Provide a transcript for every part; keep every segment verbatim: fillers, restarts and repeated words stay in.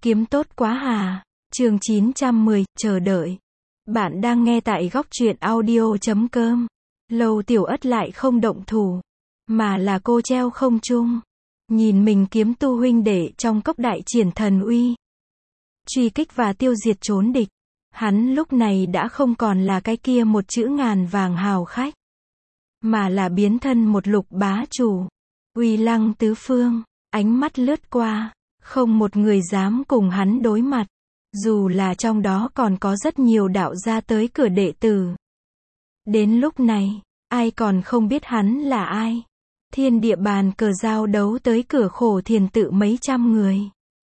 Kiếm tốt quá hà. Chương chín trăm mười, chờ đợi. Bạn đang nghe tại góc truyện audio chấm com. Lâu Tiểu Ất lại không động thủ, mà là cô treo không trung. Nhìn mình kiếm tu huynh đệ trong cốc đại triển thần uy, truy kích và tiêu diệt trốn địch. Hắn lúc này đã không còn là cái kia một chữ ngàn vàng hào khách, mà là biến thân một lục bá chủ, uy lăng tứ phương. Ánh mắt lướt qua, không một người dám cùng hắn đối mặt, dù là trong đó còn có rất nhiều đạo gia tới cửa đệ tử. Đến lúc này, ai còn không biết hắn là ai. Thiên địa bàn cờ giao đấu tới cửa khổ thiền tự mấy trăm người,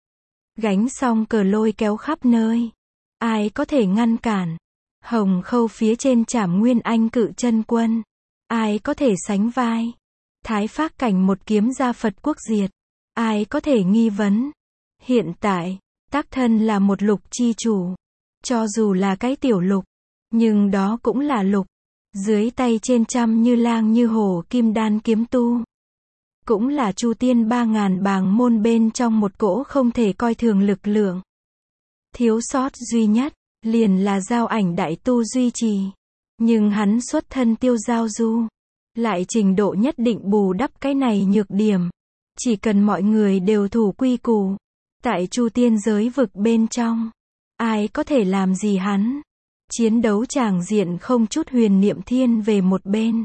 gánh xong cờ lôi kéo khắp nơi, ai có thể ngăn cản. Hồng Khâu phía trên trảm Nguyên Anh cự chân quân, ai có thể sánh vai. Thái Phác cảnh một kiếm ra Phật quốc diệt, ai có thể nghi vấn. Hiện tại, tác thân là một lục chi chủ, cho dù là cái tiểu lục, nhưng đó cũng là lục. Dưới tay trên trăm như lang như hổ kim đan kiếm tu, cũng là chu tiên ba ngàn bàng môn bên trong một cỗ không thể coi thường lực lượng. Thiếu sót duy nhất, liền là giao ảnh đại tu duy trì. Nhưng hắn xuất thân tiêu giao du, lại trình độ nhất định bù đắp cái này nhược điểm. Chỉ cần mọi người đều thủ quy củ, tại chu tiên giới vực bên trong, ai có thể làm gì hắn. Chiến đấu tràng diện không chút huyền niệm thiên về một bên.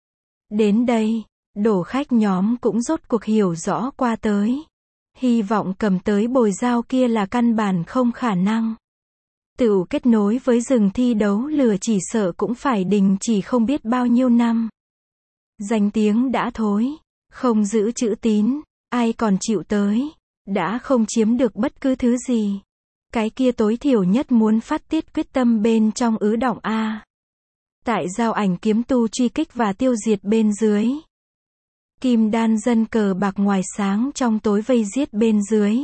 Đến đây, đổ khách nhóm cũng rốt cuộc hiểu rõ qua tới. Hy vọng cầm tới bồi dao kia là căn bản không khả năng. Tự kết nối với rừng thi đấu lừa chỉ sợ cũng phải đình chỉ không biết bao nhiêu năm. Danh tiếng đã thối, không giữ chữ tín, ai còn chịu tới, đã không chiếm được bất cứ thứ gì. Cái kia tối thiểu nhất muốn phát tiết quyết tâm bên trong ứ động A. Tại giao ảnh kiếm tu truy kích và tiêu diệt bên dưới, kim đan dân cờ bạc ngoài sáng trong tối vây giết bên dưới,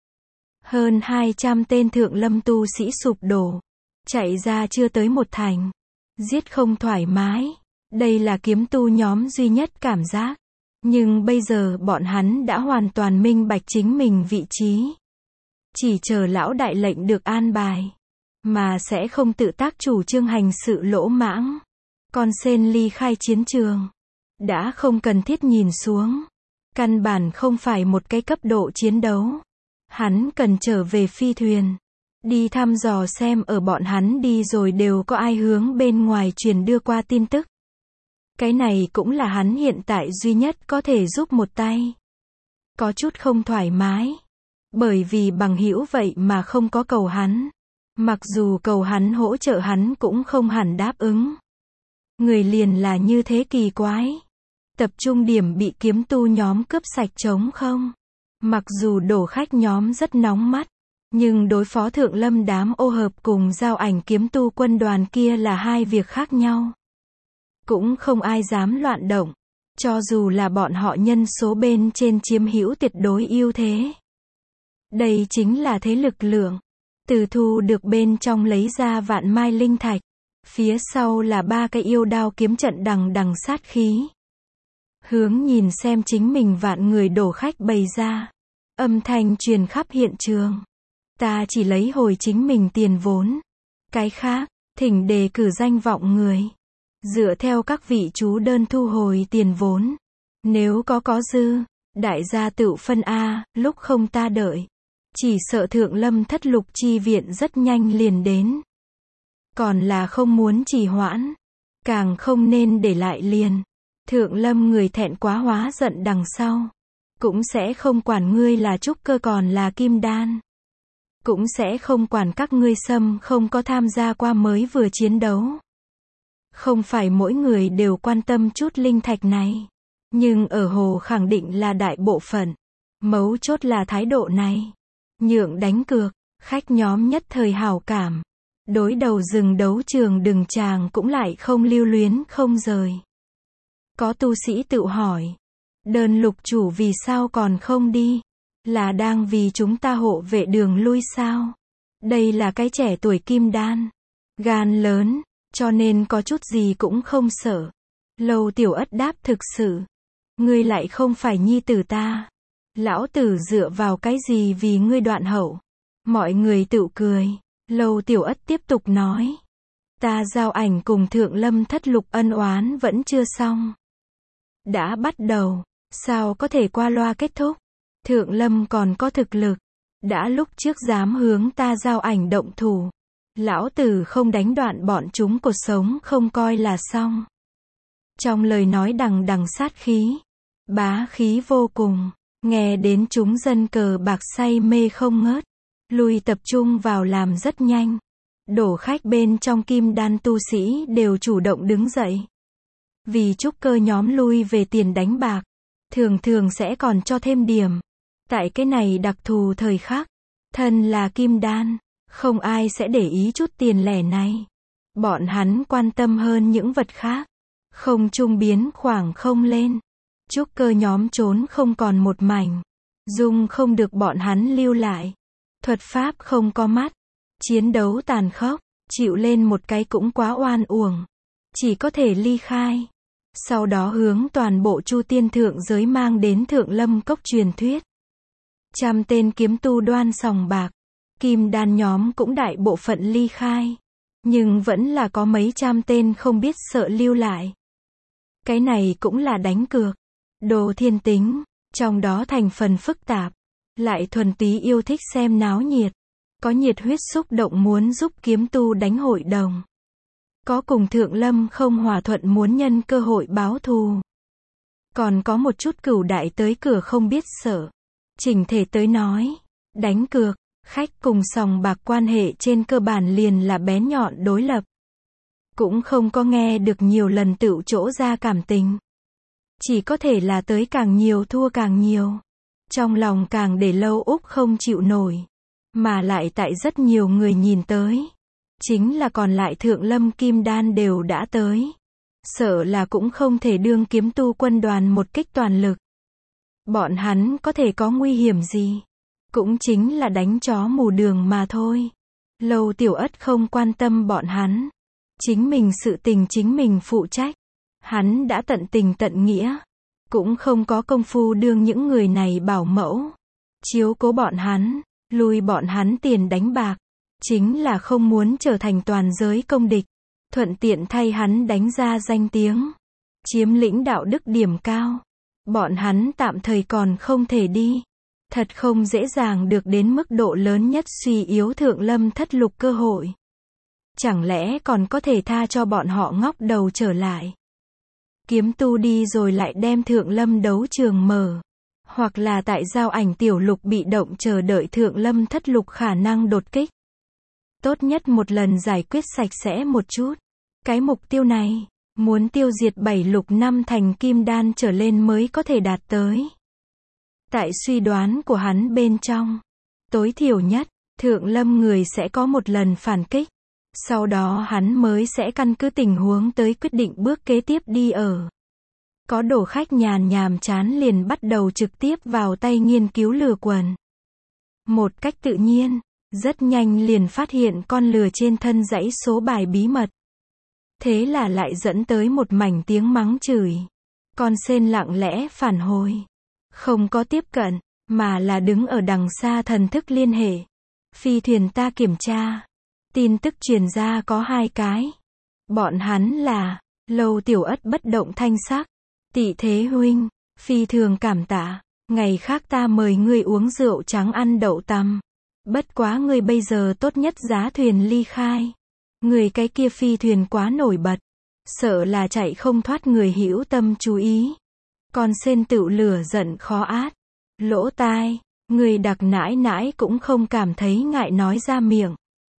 hơn hai trăm tên thượng lâm tu sĩ sụp đổ, chạy ra chưa tới một thành, giết không thoải mái. Đây là kiếm tu nhóm duy nhất cảm giác. Nhưng bây giờ bọn hắn đã hoàn toàn minh bạch chính mình vị trí, chỉ chờ lão đại lệnh được an bài, mà sẽ không tự tác chủ trương hành sự lỗ mãng. Con sen ly khai chiến trường, đã không cần thiết nhìn xuống, căn bản không phải một cái cấp độ chiến đấu. Hắn cần trở về phi thuyền, đi thăm dò xem ở bọn hắn đi rồi đều có ai hướng bên ngoài truyền đưa qua tin tức. Cái này cũng là hắn hiện tại duy nhất có thể giúp một tay. Có chút không thoải mái, bởi vì bằng hữu vậy mà không có cầu hắn. Mặc dù cầu hắn hỗ trợ hắn cũng không hẳn đáp ứng. Người liền là như thế kỳ quái. Tập trung điểm bị kiếm tu nhóm cướp sạch trống không. Mặc dù đổ khách nhóm rất nóng mắt, nhưng đối phó thượng lâm đám ô hợp cùng giao ảnh kiếm tu quân đoàn kia là hai việc khác nhau. Cũng không ai dám loạn động, cho dù là bọn họ nhân số bên trên chiếm hữu tuyệt đối ưu thế. Đây chính là thế lực lượng. Từ thu được bên trong lấy ra vạn mai linh thạch, phía sau là ba cái yêu đao kiếm trận đằng đằng sát khí. Hướng nhìn xem chính mình vạn người đổ khách bày ra. Âm thanh truyền khắp hiện trường. Ta chỉ lấy hồi chính mình tiền vốn. Cái khác, thỉnh đề cử danh vọng người. Dựa theo các vị chú đơn thu hồi tiền vốn. Nếu có có dư, đại gia tự phân A, lúc không ta đợi. Chỉ sợ thượng lâm thất lục chi viện rất nhanh liền đến. Còn là không muốn trì hoãn, càng không nên để lại liền. Thượng lâm người thẹn quá hóa giận đằng sau, cũng sẽ không quản ngươi là trúc cơ còn là kim đan. Cũng sẽ không quản các ngươi xâm không có tham gia qua mới vừa chiến đấu. Không phải mỗi người đều quan tâm chút linh thạch này, nhưng ở hồ khẳng định là đại bộ phận. Mấu chốt là thái độ này. Nhượng đánh cược, khách nhóm nhất thời hảo cảm. Đối đầu rừng đấu trường đừng chàng cũng lại không lưu luyến không rời. Có tu sĩ tự hỏi, đơn lục chủ vì sao còn không đi? Là đang vì chúng ta hộ vệ đường lui sao? Đây là cái trẻ tuổi kim đan, gan lớn, cho nên có chút gì cũng không sợ. Lâu Tiểu Ất đáp thực sự, ngươi lại không phải nhi tử ta. Lão tử dựa vào cái gì vì ngươi đoạn hậu? Mọi người tự cười. Lâu Tiểu Ất tiếp tục nói. Ta giao ảnh cùng Thượng Lâm Thất Lục ân oán vẫn chưa xong. Đã bắt đầu, sao có thể qua loa kết thúc? Thượng Lâm còn có thực lực. Đã lúc trước dám hướng ta giao ảnh động thủ. Lão tử không đánh đoạn bọn chúng cuộc sống không coi là xong. Trong lời nói đằng đằng sát khí. Bá khí vô cùng. Nghe đến chúng dân cờ bạc say mê không ngớt. Lui tập trung vào làm rất nhanh. Đổ khách bên trong kim đan tu sĩ đều chủ động đứng dậy. Vì trúc cơ nhóm lui về tiền đánh bạc. Thường thường sẽ còn cho thêm điểm. Tại cái này đặc thù thời khắc. Thân là kim đan. Không ai sẽ để ý chút tiền lẻ này. Bọn hắn quan tâm hơn những vật khác. Không trung biến khoảng không lên. Trúc cơ nhóm trốn không còn một mảnh. Dung không được bọn hắn lưu lại. Thuật pháp không có mắt. Chiến đấu tàn khốc. Chịu lên một cái cũng quá oan uổng. Chỉ có thể ly khai. Sau đó hướng toàn bộ Chu Tiên thượng giới mang đến Thượng Lâm Cốc truyền thuyết. Trăm tên kiếm tu đoan sòng bạc. Kim đan nhóm cũng đại bộ phận ly khai. Nhưng vẫn là có mấy trăm tên không biết sợ lưu lại. Cái này cũng là đánh cược. Đồ thiên tính. Trong đó thành phần phức tạp. Lại thuần túy yêu thích xem náo nhiệt. Có nhiệt huyết xúc động muốn giúp kiếm tu đánh hội đồng. Có cùng Thượng Lâm không hòa thuận muốn nhân cơ hội báo thù. Còn có một chút cửu đại tới cửa không biết sợ. Chỉnh thể tới nói. Đánh cược. Khách cùng sòng bạc quan hệ trên cơ bản liền là bén nhọn đối lập. Cũng không có nghe được nhiều lần tựu chỗ ra cảm tình. Chỉ có thể là tới càng nhiều thua càng nhiều. Trong lòng càng để lâu úc không chịu nổi. Mà lại tại rất nhiều người nhìn tới. Chính là còn lại Thượng Lâm Kim Đan đều đã tới. Sợ là cũng không thể đương kiếm tu quân đoàn một kích toàn lực. Bọn hắn có thể có nguy hiểm gì? Cũng chính là đánh chó mù đường mà thôi. Lâu Tiểu Ất không quan tâm bọn hắn. Chính mình sự tình chính mình phụ trách. Hắn đã tận tình tận nghĩa. Cũng không có công phu đương những người này bảo mẫu. Chiếu cố bọn hắn. Lui bọn hắn tiền đánh bạc. Chính là không muốn trở thành toàn giới công địch. Thuận tiện thay hắn đánh ra danh tiếng. Chiếm lĩnh đạo đức điểm cao. Bọn hắn tạm thời còn không thể đi. Thật không dễ dàng được đến mức độ lớn nhất suy yếu Thượng Lâm Thất Lục cơ hội. Chẳng lẽ còn có thể tha cho bọn họ ngóc đầu trở lại. Kiếm tu đi rồi lại đem Thượng Lâm đấu trường mở. Hoặc là tại giao ảnh tiểu lục bị động chờ đợi Thượng Lâm Thất Lục khả năng đột kích. Tốt nhất một lần giải quyết sạch sẽ một chút. Cái mục tiêu này, muốn tiêu diệt bảy lục năm thành kim đan trở lên mới có thể đạt tới. Tại suy đoán của hắn bên trong, tối thiểu nhất, Thượng Lâm người sẽ có một lần phản kích. Sau đó hắn mới sẽ căn cứ tình huống tới quyết định bước kế tiếp đi ở. Có đổ khách nhàn nhàm chán liền bắt đầu trực tiếp vào tay nghiên cứu lừa quần. Một cách tự nhiên, rất nhanh liền phát hiện con lừa trên thân dãy số bài bí mật. Thế là lại dẫn tới một mảnh tiếng mắng chửi. Con sên lặng lẽ phản hồi. Không có tiếp cận, mà là đứng ở đằng xa thần thức liên hệ. Phi thuyền ta kiểm tra. Tin tức truyền ra có hai cái. Bọn hắn là, Lâu Tiểu Ất bất động thanh sắc. Tị Thế huynh, phi thường cảm tạ. Ngày khác ta mời ngươi uống rượu trắng ăn đậu tằm. Bất quá ngươi bây giờ tốt nhất giá thuyền ly khai. Người cái kia phi thuyền quá nổi bật. Sợ là chạy không thoát người hữu tâm chú ý. Con sên tựu lửa giận khó át. Lỗ tai, người đặc nãi nãi cũng không cảm thấy ngại nói ra miệng.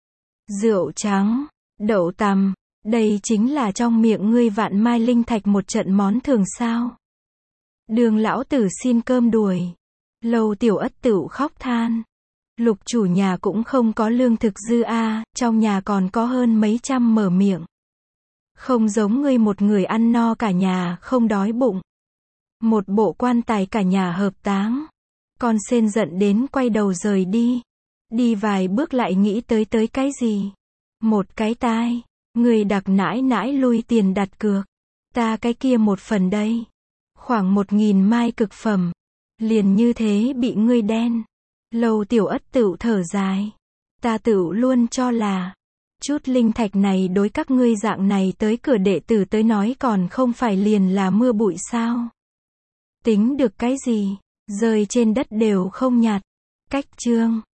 Rượu trắng, đậu tằm, đây chính là trong miệng ngươi vạn mai linh thạch một trận món thường sao. Đường lão tử xin cơm đuổi. Lâu Tiểu Ất tựu khóc than. Lục chủ nhà cũng không có lương thực dư a, trong nhà còn có hơn mấy trăm mở miệng. Không giống ngươi một người ăn no cả nhà không đói bụng. Một bộ quan tài cả nhà hợp táng. Con sên giận đến quay đầu rời đi. Đi vài bước lại nghĩ tới tới cái gì. Một cái tai. Người đặc nãi nãi lui tiền đặt cược. Ta cái kia một phần đây. Khoảng một nghìn mai cực phẩm. Liền như thế bị ngươi đen. Lâu Tiểu Ất tựu thở dài. Ta tựu luôn cho là, chút linh thạch này đối các ngươi dạng này tới cửa đệ tử tới nói còn không phải liền là mưa bụi sao. Tính được cái gì, rơi trên đất đều không nhặt. Cách chương